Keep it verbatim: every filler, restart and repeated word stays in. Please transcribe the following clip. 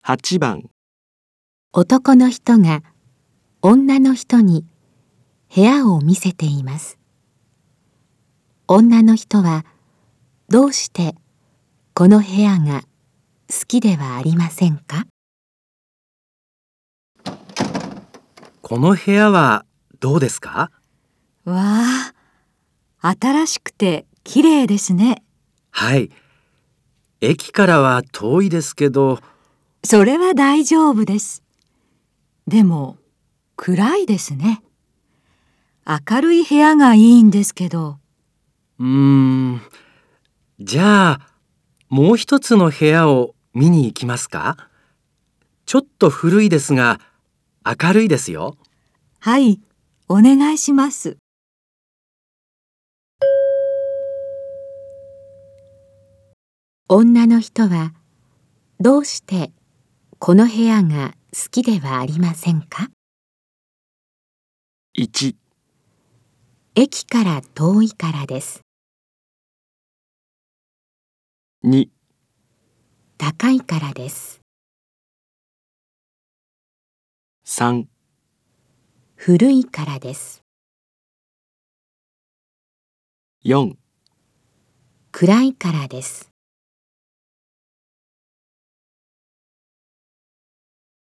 はちばん、 男の人が女の人に部屋を見せています。女の人はどうしてこの部屋が好きではありませんか？ この部屋はどうですか？ わあ、新しくてきれいですね。 はい。駅からは遠いですけど、 それは大丈夫です。でも暗いですね。明るい部屋がいいんですけど。 うーん、じゃあ、もう一つの部屋を見に行きますか？ちょっと古いですが、明るいですよ。 はい、お願いします。 女の人はどうしてこの部屋が好きではありませんか？ いち、 駅から遠いからです。 に、 高いからです。 さん、 古いからです。 よん、 暗いからです。